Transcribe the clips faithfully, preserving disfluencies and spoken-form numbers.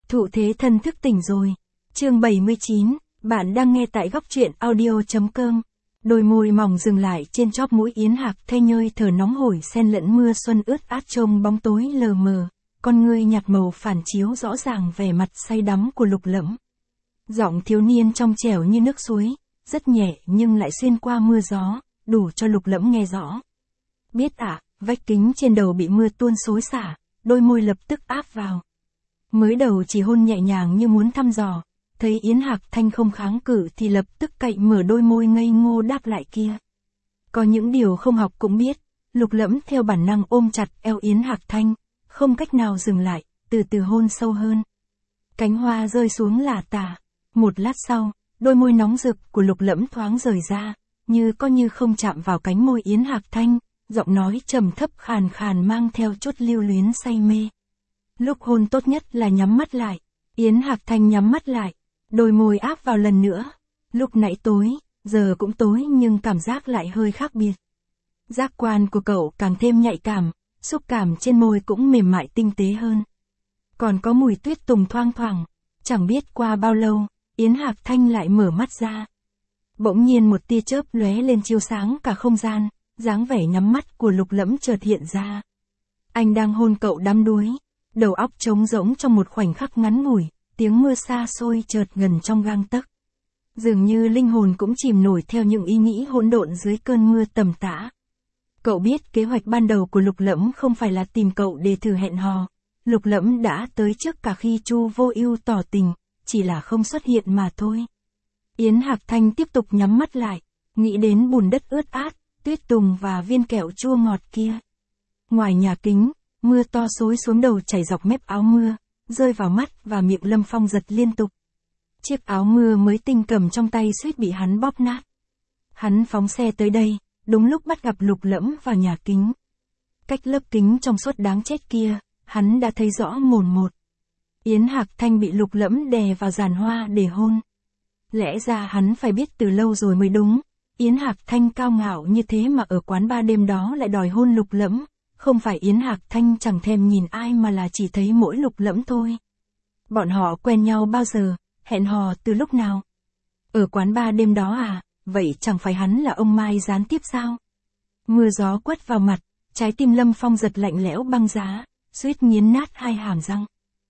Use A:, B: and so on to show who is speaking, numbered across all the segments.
A: Thụ thế thân thức tỉnh rồi. Chương bảy mươi chín, bạn đang nghe tại góc truyện audio chấm com. Đôi môi mỏng dừng lại trên chóp mũi Yến Hạc Thanh, nhơi thở nóng hổi xen lẫn mưa xuân ướt át trong bóng tối lờ mờ, con ngươi nhạt màu phản chiếu rõ ràng vẻ mặt say đắm của Lục Lẫm. Giọng thiếu niên trong trẻo như nước suối, rất nhẹ nhưng lại xuyên qua mưa gió, đủ cho Lục Lẫm nghe rõ. Biết ạ, à, vách kính trên đầu bị mưa tuôn xối xả, đôi môi lập tức áp vào. Mới đầu chỉ hôn nhẹ nhàng như muốn thăm dò, thấy Yến Hạc Thanh không kháng cự thì lập tức cậy mở đôi môi ngây ngô đáp lại kia. Có những điều không học cũng biết, Lục Lẫm theo bản năng ôm chặt eo Yến Hạc Thanh, không cách nào dừng lại, từ từ hôn sâu hơn. Cánh hoa rơi xuống lả tả. Một lát sau, đôi môi nóng rực của Lục Lẫm thoáng rời ra, như có như không chạm vào cánh môi Yến Hạc Thanh, giọng nói trầm thấp khàn khàn mang theo chút lưu luyến say mê. Lúc hôn tốt nhất là nhắm mắt lại. Yến Hạc Thanh nhắm mắt lại, đôi môi áp vào lần nữa. Lúc nãy tối, giờ cũng tối nhưng cảm giác lại hơi khác biệt. Giác quan của cậu càng thêm nhạy cảm, xúc cảm trên môi cũng mềm mại tinh tế hơn. Còn có mùi tuyết tùng thoang thoảng. Chẳng biết qua bao lâu, Yến Hạc Thanh lại mở mắt ra. Bỗng nhiên một tia chớp lóe lên chiếu sáng cả không gian, dáng vẻ nhắm mắt của Lục Lẫm chợt hiện ra. Anh đang hôn cậu đắm đuối, đầu óc trống rỗng trong một khoảnh khắc ngắn ngủi, tiếng mưa xa xôi chợt gần trong gang tấc. Dường như linh hồn cũng chìm nổi theo những ý nghĩ hỗn độn dưới cơn mưa tầm tã. Cậu biết kế hoạch ban đầu của Lục Lẫm không phải là tìm cậu để thử hẹn hò. Lục Lẫm đã tới trước cả khi Chu Vô Ưu tỏ tình, chỉ là không xuất hiện mà thôi. Yến Hạc Thanh tiếp tục nhắm mắt lại, nghĩ đến bùn đất ướt át, tuyết tùng và viên kẹo chua ngọt kia. Ngoài nhà kính, mưa to xối xuống đầu chảy dọc mép áo mưa, rơi vào mắt và miệng Lâm Phong giật liên tục. Chiếc áo mưa mới tinh cầm trong tay suýt bị hắn bóp nát. Hắn phóng xe tới đây, đúng lúc bắt gặp Lục Lẫm vào nhà kính. Cách lớp kính trong suốt đáng chết kia, hắn đã thấy rõ mồn một. Yến Hạc Thanh bị Lục Lẫm đè vào giàn hoa để hôn. Lẽ ra hắn phải biết từ lâu rồi mới đúng. Yến Hạc Thanh cao ngạo như thế mà ở quán bar đêm đó lại đòi hôn Lục Lẫm. Không phải Yến Hạc Thanh chẳng thèm nhìn ai mà là chỉ thấy mỗi Lục Lẫm thôi. Bọn họ quen nhau bao giờ, hẹn hò từ lúc nào? Ở quán bar đêm đó à, vậy chẳng phải hắn là ông Mai gián tiếp sao? Mưa gió quất vào mặt, trái tim Lâm Phong giật lạnh lẽo băng giá, suýt nghiến nát hai hàm răng.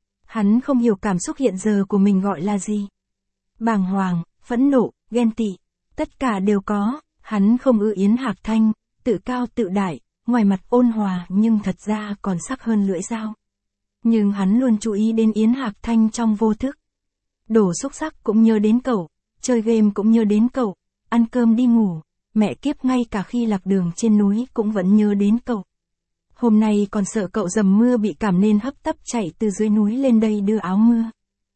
A: Hắn không hiểu cảm xúc hiện giờ của mình gọi là gì. Bàng hoàng, phẫn nộ, ghen tị, tất cả đều có. Hắn không ưa Yến Hạc Thanh, tự cao tự đại, ngoài mặt ôn hòa nhưng thật ra còn sắc hơn lưỡi dao. Nhưng hắn luôn chú ý đến Yến Hạc Thanh trong vô thức. Đồ xúc sắc cũng nhớ đến cậu, chơi game cũng nhớ đến cậu, ăn cơm đi ngủ, mẹ kiếp ngay cả khi lạc đường trên núi cũng vẫn nhớ đến cậu. Hôm nay còn sợ cậu dầm mưa bị cảm nên hấp tấp chạy từ dưới núi lên đây đưa áo mưa.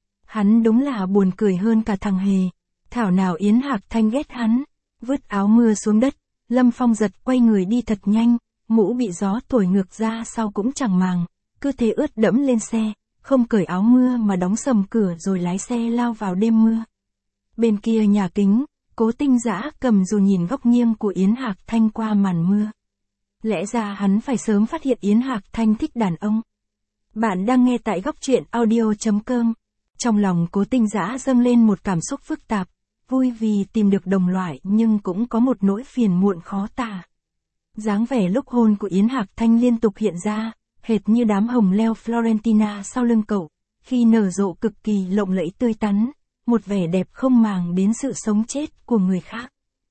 A: Hắn đúng là buồn cười hơn cả thằng Hề. Thảo nào Yến Hạc Thanh ghét hắn. Vứt áo mưa xuống đất, Lâm Phong giật quay người đi thật nhanh, mũ bị gió thổi ngược ra sau cũng chẳng màng, cứ thế ướt đẫm lên xe, không cởi áo mưa mà đóng sầm cửa rồi lái xe lao vào đêm mưa. Bên kia nhà kính, Cố Tinh Dã cầm dù nhìn góc nghiêng của Yến Hạc Thanh qua màn mưa. Lẽ ra hắn phải sớm phát hiện Yến Hạc Thanh thích đàn ông. Bạn đang nghe tại góc truyện audio chấm com. Trong lòng Cố Tinh Dã dâng lên một cảm xúc phức tạp, vui vì tìm được đồng loại nhưng cũng có một nỗi phiền muộn khó tả. Dáng vẻ lúc hôn của Yến Hạc Thanh liên tục hiện ra, hệt như đám hồng leo Florentina sau lưng cậu, khi nở rộ cực kỳ lộng lẫy tươi tắn, một vẻ đẹp không màng đến sự sống chết của người khác.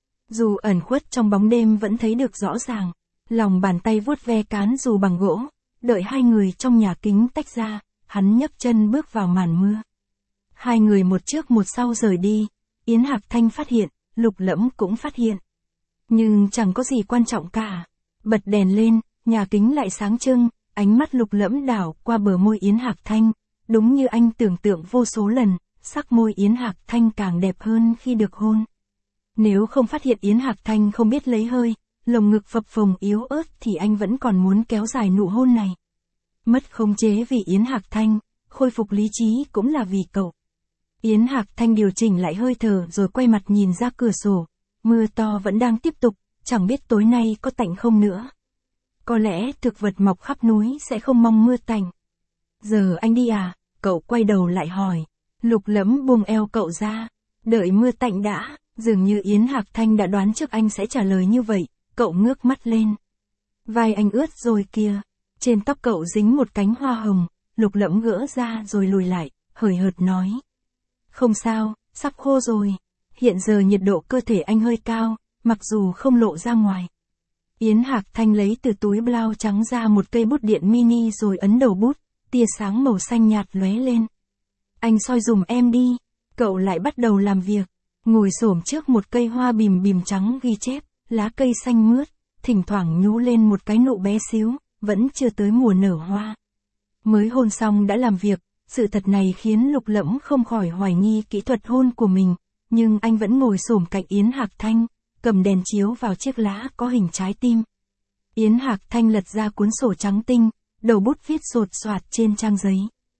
A: Dù ẩn khuất trong bóng đêm vẫn thấy được rõ ràng. Lòng bàn tay vuốt ve cán dù bằng gỗ, đợi hai người trong nhà kính tách ra, hắn nhấc chân bước vào màn mưa. Hai người một trước một sau rời đi, Yến Hạc Thanh phát hiện, Lục Lẫm cũng phát hiện. Nhưng chẳng có gì quan trọng cả. Bật đèn lên, nhà kính lại sáng trưng, ánh mắt Lục Lẫm đảo qua bờ môi Yến Hạc Thanh, đúng như anh tưởng tượng vô số lần, sắc môi Yến Hạc Thanh càng đẹp hơn khi được hôn. Nếu không phát hiện Yến Hạc Thanh không biết lấy hơi, lồng ngực phập phồng yếu ớt thì anh vẫn còn muốn kéo dài nụ hôn này. Mất khống chế vì Yến Hạc Thanh, khôi phục lý trí cũng là vì cậu. Yến Hạc Thanh điều chỉnh lại hơi thở rồi quay mặt nhìn ra cửa sổ. Mưa to vẫn đang tiếp tục, chẳng biết tối nay có tạnh không nữa. Có lẽ thực vật mọc khắp núi sẽ không mong mưa tạnh. Giờ anh đi à? cậu quay đầu lại hỏi. Lục Lẫm buông eo cậu ra. Đợi mưa tạnh đã, dường như Yến Hạc Thanh đã đoán trước anh sẽ trả lời như vậy, cậu ngước mắt lên. Vai anh ướt rồi kìa. Trên tóc cậu dính một cánh hoa hồng, Lục Lẫm gỡ ra rồi lùi lại, hời hợt nói. Không sao, sắp khô rồi. Hiện giờ nhiệt độ cơ thể anh hơi cao, mặc dù không lộ ra ngoài. Yến Hạc Thanh lấy từ túi blau trắng ra một cây bút điện mini rồi ấn đầu bút, tia sáng màu xanh nhạt lóe lên. Anh soi dùm em đi. Cậu lại bắt đầu làm việc, ngồi xổm trước một cây hoa bìm bìm trắng ghi chép, lá cây xanh mướt, thỉnh thoảng nhú lên một cái nụ bé xíu, vẫn chưa tới mùa nở hoa. Mới hôn xong đã làm việc, sự thật này khiến Lục Lẫm không khỏi hoài nghi kỹ thuật hôn của mình, nhưng anh vẫn ngồi xổm cạnh Yến Hạc Thanh, cầm đèn chiếu vào chiếc lá có hình trái tim. Yến Hạc Thanh lật ra cuốn sổ trắng tinh, đầu bút viết sột soạt trên trang giấy.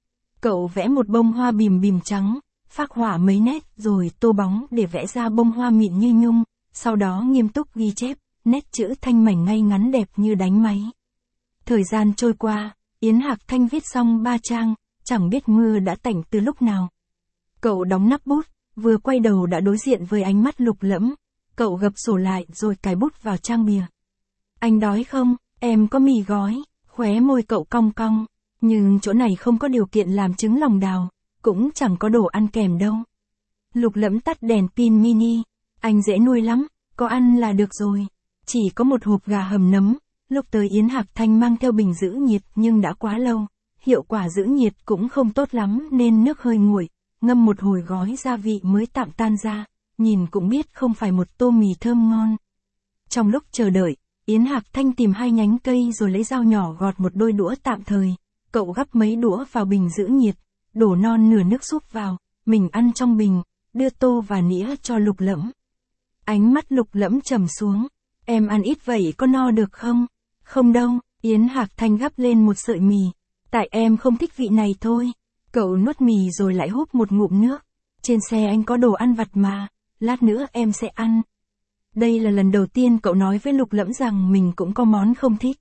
A: Cậu vẽ một bông hoa bìm bìm trắng, phác họa mấy nét rồi tô bóng để vẽ ra bông hoa mịn như nhung, sau đó nghiêm túc ghi chép, nét chữ thanh mảnh ngay ngắn đẹp như đánh máy. Thời gian trôi qua, Yến Hạc Thanh viết xong ba trang, chẳng biết mưa đã tạnh từ lúc nào. Cậu đóng nắp bút, vừa quay đầu đã đối diện với ánh mắt Lục Lẫm, cậu gập sổ lại rồi cài bút vào trang bìa. Anh đói không, em có mì gói, khóe môi cậu cong cong, nhưng chỗ này không có điều kiện làm trứng lòng đào, cũng chẳng có đồ ăn kèm đâu. Lục Lẫm tắt đèn pin mini, anh dễ nuôi lắm, có ăn là được rồi. Chỉ có một hộp gà hầm nấm, lúc tới Yến Hạc Thanh mang theo bình giữ nhiệt nhưng đã quá lâu, hiệu quả giữ nhiệt cũng không tốt lắm nên nước hơi nguội, ngâm một hồi gói gia vị mới tạm tan ra, nhìn cũng biết không phải một tô mì thơm ngon. Trong lúc chờ đợi, Yến Hạc Thanh tìm hai nhánh cây rồi lấy dao nhỏ gọt một đôi đũa tạm thời, cậu gắp mấy đũa vào bình giữ nhiệt, đổ non nửa nước súp vào, mình ăn trong bình, đưa tô và nĩa cho Lục Lẫm. Ánh mắt Lục Lẫm trầm xuống, em ăn ít vậy có no được không? Không đâu, Yến Hạc Thanh gắp lên một sợi mì, tại em không thích vị này thôi. Cậu nuốt mì rồi lại húp một ngụm nước, trên xe anh có đồ ăn vặt mà, lát nữa em sẽ ăn. Đây là lần đầu tiên cậu nói với Lục Lẫm rằng mình cũng có món không thích.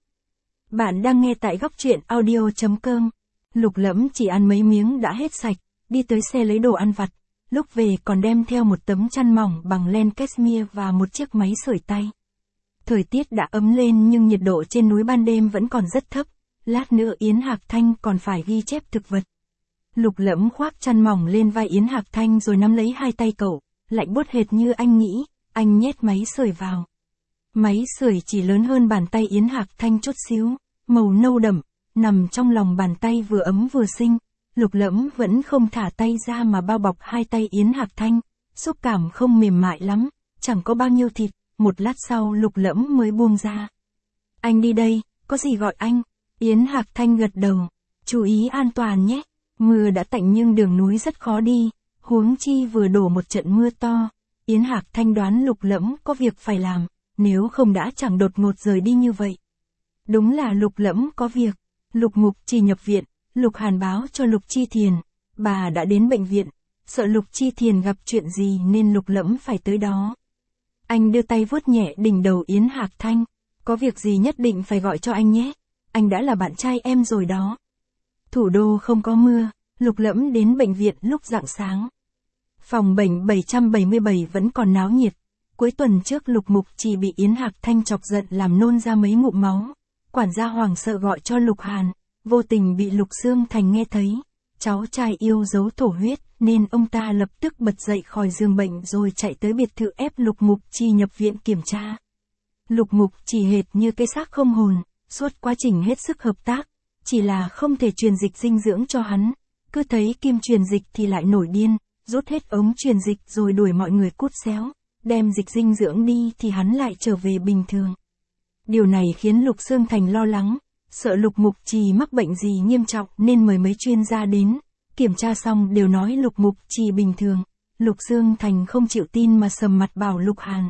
A: Bạn đang nghe tại góc truyện audio chấm com. Lục Lẫm chỉ ăn mấy miếng đã hết sạch, đi tới xe lấy đồ ăn vặt, lúc về còn đem theo một tấm chăn mỏng bằng len cashmere và một chiếc máy sưởi tay. Thời tiết đã ấm lên nhưng nhiệt độ trên núi ban đêm vẫn còn rất thấp, lát nữa Yến Hạc Thanh còn phải ghi chép thực vật. Lục Lẫm khoác chăn mỏng lên vai Yến Hạc Thanh rồi nắm lấy hai tay cậu, lạnh buốt hệt như anh nghĩ, anh nhét máy sưởi vào. Máy sưởi chỉ lớn hơn bàn tay Yến Hạc Thanh chút xíu, màu nâu đậm, nằm trong lòng bàn tay vừa ấm vừa xinh. Lục Lẫm vẫn không thả tay ra mà bao bọc hai tay Yến Hạc Thanh, xúc cảm không mềm mại lắm, chẳng có bao nhiêu thịt, một lát sau Lục Lẫm mới buông ra. Anh đi đây, có gì gọi anh? Yến Hạc Thanh gật đầu, chú ý an toàn nhé, mưa đã tạnh nhưng đường núi rất khó đi, huống chi vừa đổ một trận mưa to. Yến Hạc Thanh đoán Lục Lẫm có việc phải làm, nếu không đã chẳng đột ngột rời đi như vậy. Đúng là Lục Lẫm có việc. Lục Mục Trì nhập viện, Lục Hàn báo cho Lục Chi Thiền, bà đã đến bệnh viện, sợ Lục Chi Thiền gặp chuyện gì nên Lục Lẫm phải tới đó. Anh đưa tay vuốt nhẹ đỉnh đầu Yến Hạc Thanh, có việc gì nhất định phải gọi cho anh nhé, anh đã là bạn trai em rồi đó. Thủ đô không có mưa, Lục Lẫm đến bệnh viện lúc rạng sáng. Phòng bệnh bảy trăm bảy mươi bảy vẫn còn náo nhiệt, cuối tuần trước Lục Mục Trì bị Yến Hạc Thanh chọc giận làm nôn ra mấy ngụm máu. Quản gia hoảng sợ gọi cho Lục Hàn, vô tình bị Lục Dương Thành nghe thấy, cháu trai yêu giấu thổ huyết, nên ông ta lập tức bật dậy khỏi giường bệnh rồi chạy tới biệt thự ép Lục Mục Trì nhập viện kiểm tra. Lục Mục Trì hệt như cái xác không hồn, suốt quá trình hết sức hợp tác, chỉ là không thể truyền dịch dinh dưỡng cho hắn, cứ thấy kim truyền dịch thì lại nổi điên, rút hết ống truyền dịch rồi đuổi mọi người cút xéo, đem dịch dinh dưỡng đi thì hắn lại trở về bình thường. Điều này khiến Lục Dương Thành lo lắng, sợ Lục Mục Trì mắc bệnh gì nghiêm trọng nên mời mấy chuyên gia đến, kiểm tra xong đều nói Lục Mục Trì bình thường. Lục Dương Thành không chịu tin mà sầm mặt bảo Lục Hàn.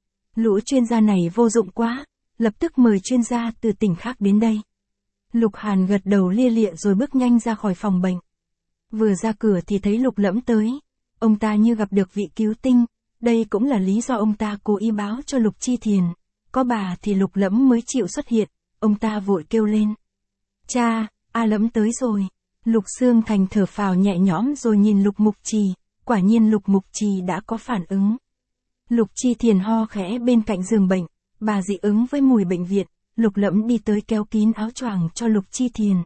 A: Lũ chuyên gia này vô dụng quá, lập tức mời chuyên gia từ tỉnh khác đến đây. Lục Hàn gật đầu lia lịa rồi bước nhanh ra khỏi phòng bệnh. Vừa ra cửa thì thấy Lục Lẫm tới, ông ta như gặp được vị cứu tinh, đây cũng là lý do ông ta cố ý báo cho Lục Chi Thiền. Có bà thì Lục Lẫm mới chịu xuất hiện, ông ta vội kêu lên. Cha, A Lẫm tới rồi. Lục Xương Thành thở phào nhẹ nhõm rồi nhìn Lục Mục Trì, quả nhiên Lục Mục Trì đã có phản ứng. Lục Chi Thiền ho khẽ bên cạnh giường bệnh, bà dị ứng với mùi bệnh viện, Lục Lẫm đi tới kéo kín áo choàng cho Lục Chi Thiền.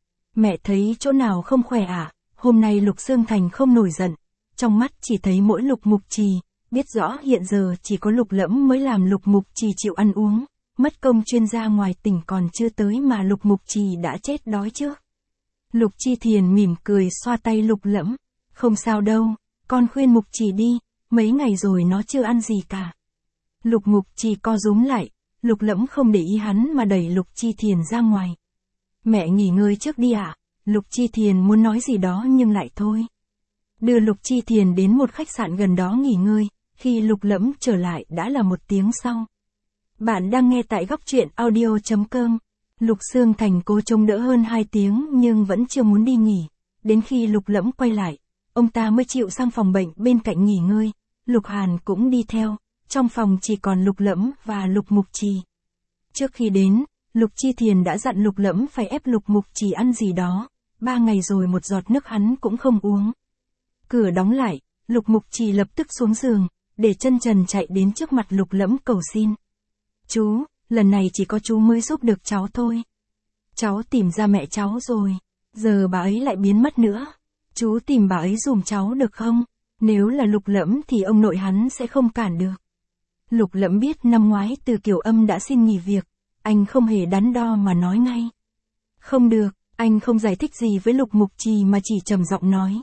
A: Mẹ thấy chỗ nào không khỏe à? Hôm nay Lục Xương Thành không nổi giận, trong mắt chỉ thấy mỗi Lục Mục Trì, biết rõ hiện giờ chỉ có Lục Lẫm mới làm Lục Mục Trì chịu ăn uống, mất công chuyên gia ngoài tỉnh còn chưa tới mà Lục Mục Trì đã chết đói trước. Lục Chi Thiền mỉm cười xoa tay Lục Lẫm, không sao đâu, con khuyên Mục Trì đi, mấy ngày rồi nó chưa ăn gì cả. Lục Mục Trì co rúm lại, Lục Lẫm không để ý hắn mà đẩy Lục Chi Thiền ra ngoài. Mẹ nghỉ ngơi trước đi ạ. À? Lục Chi Thiền muốn nói gì đó nhưng lại thôi. Đưa Lục Chi Thiền đến một khách sạn gần đó nghỉ ngơi, khi Lục Lẫm trở lại đã là một tiếng sau. Bạn đang nghe tại góc truyện audio chấm com. Lục Xương Thành cố chống đỡ hơn hai tiếng nhưng vẫn chưa muốn đi nghỉ. Đến khi Lục Lẫm quay lại, ông ta mới chịu sang phòng bệnh bên cạnh nghỉ ngơi. Lục Hàn cũng đi theo, trong phòng chỉ còn Lục Lẫm và Lục Mục Trì. Trước khi đến, Lục Chi Thiền đã dặn Lục Lẫm phải ép Lục Mục Trì ăn gì đó, ba ngày rồi một giọt nước hắn cũng không uống. Cửa đóng lại, Lục Mục Trì lập tức xuống giường, để chân trần chạy đến trước mặt Lục Lẫm cầu xin. Chú, lần này chỉ có chú mới giúp được cháu thôi. Cháu tìm ra mẹ cháu rồi, giờ bà ấy lại biến mất nữa. Chú tìm bà ấy dùm cháu được không? Nếu là Lục Lẫm thì ông nội hắn sẽ không cản được. Lục Lẫm biết năm ngoái Từ Kiều Âm đã xin nghỉ việc, anh không hề đắn đo mà nói ngay. Không được, anh không giải thích gì với Lục Mục Trì mà chỉ trầm giọng nói.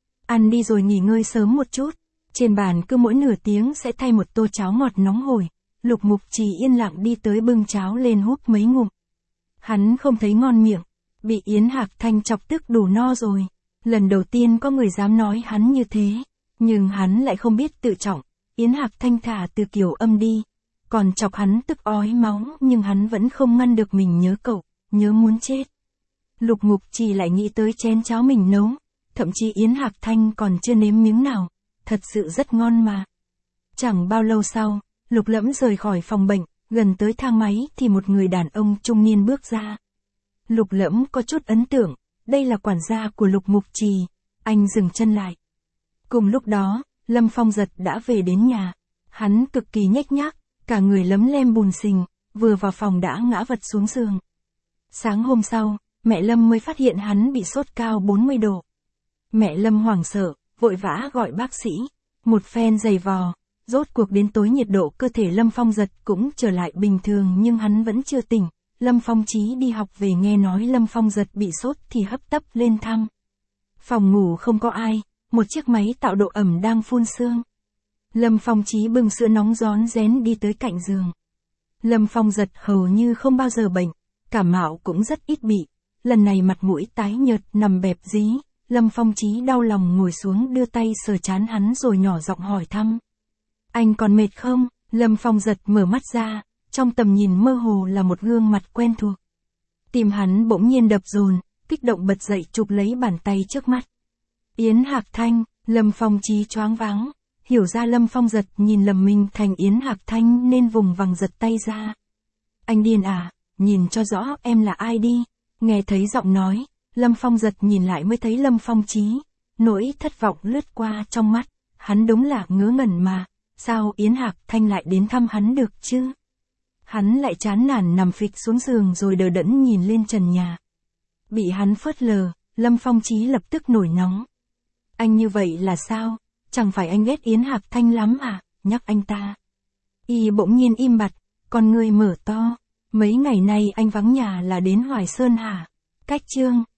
A: Ăn đi rồi nghỉ ngơi sớm một chút, trên bàn cứ mỗi nửa tiếng sẽ thay một tô cháo ngọt nóng hổi. Lục Mục Trì yên lặng đi tới bưng cháo lên húp mấy ngụm. Hắn không thấy ngon miệng, bị Yến Hạc Thanh chọc tức đủ no rồi. Lần đầu tiên có người dám nói hắn như thế, nhưng hắn lại không biết tự trọng. Yến Hạc Thanh thả Từ Kiều Âm đi, còn chọc hắn tức ói máu nhưng hắn vẫn không ngăn được mình nhớ cậu, nhớ muốn chết. Lục Mục Trì lại nghĩ tới chén cháo mình nấu, thậm chí Yến Hạc Thanh còn chưa nếm miếng nào, thật sự rất ngon mà. Chẳng bao lâu sau, Lục Lẫm rời khỏi phòng bệnh, gần tới thang máy thì một người đàn ông trung niên bước ra. Lục Lẫm có chút ấn tượng, đây là quản gia của Lục Mục Trì, anh dừng chân lại. Cùng lúc đó, Lâm Phong Giật đã về đến nhà, hắn cực kỳ nhếch nhác, cả người lấm lem bùn xình, vừa vào phòng đã ngã vật xuống giường. Sáng hôm sau, mẹ Lâm mới phát hiện hắn bị sốt cao bốn mươi độ. Mẹ Lâm hoảng sợ, vội vã gọi bác sĩ, một phen giày vò, rốt cuộc đến tối nhiệt độ cơ thể Lâm Phong Giật cũng trở lại bình thường nhưng hắn vẫn chưa tỉnh. Lâm Phong Chí đi học về nghe nói Lâm Phong Giật bị sốt thì hấp tấp lên thăm. Phòng ngủ không có ai, một chiếc máy tạo độ ẩm đang phun sương. Lâm Phong Chí bưng sữa nóng rón rén đi tới cạnh giường. Lâm Phong Giật hầu như không bao giờ bệnh, cảm mạo cũng rất ít bị. Lần này mặt mũi tái nhợt nằm bẹp dí, Lâm Phong Chí đau lòng ngồi xuống đưa tay sờ trán hắn rồi nhỏ giọng hỏi thăm. Anh còn mệt không? Lâm Phong Giật mở mắt ra, trong tầm nhìn mơ hồ là một gương mặt quen thuộc. Tim hắn bỗng nhiên đập dồn, kích động bật dậy chụp lấy bàn tay trước mắt. Yến Hạc Thanh, Lâm Phong Chí choáng váng, hiểu ra Lâm Phong Giật nhìn lầm mình thành Yến Hạc Thanh nên vùng vằng giật tay ra. Anh điên à, nhìn cho rõ em là ai đi. Nghe thấy giọng nói, Lâm Phong Giật nhìn lại mới thấy Lâm Phong Chí, nỗi thất vọng lướt qua trong mắt, hắn đúng là ngớ ngẩn mà, sao Yến Hạc Thanh lại đến thăm hắn được chứ? Hắn lại chán nản nằm phịch xuống giường rồi đờ đẫn nhìn lên trần nhà. Bị hắn phớt lờ, Lâm Phong Chí lập tức nổi nóng. Anh như vậy là sao? Chẳng phải anh ghét Yến Hạc Thanh lắm à? Nhắc anh ta. Y bỗng nhiên im bặt, con người mở to. Mấy ngày nay anh vắng nhà là đến Hoài Sơn hả? Cách chương.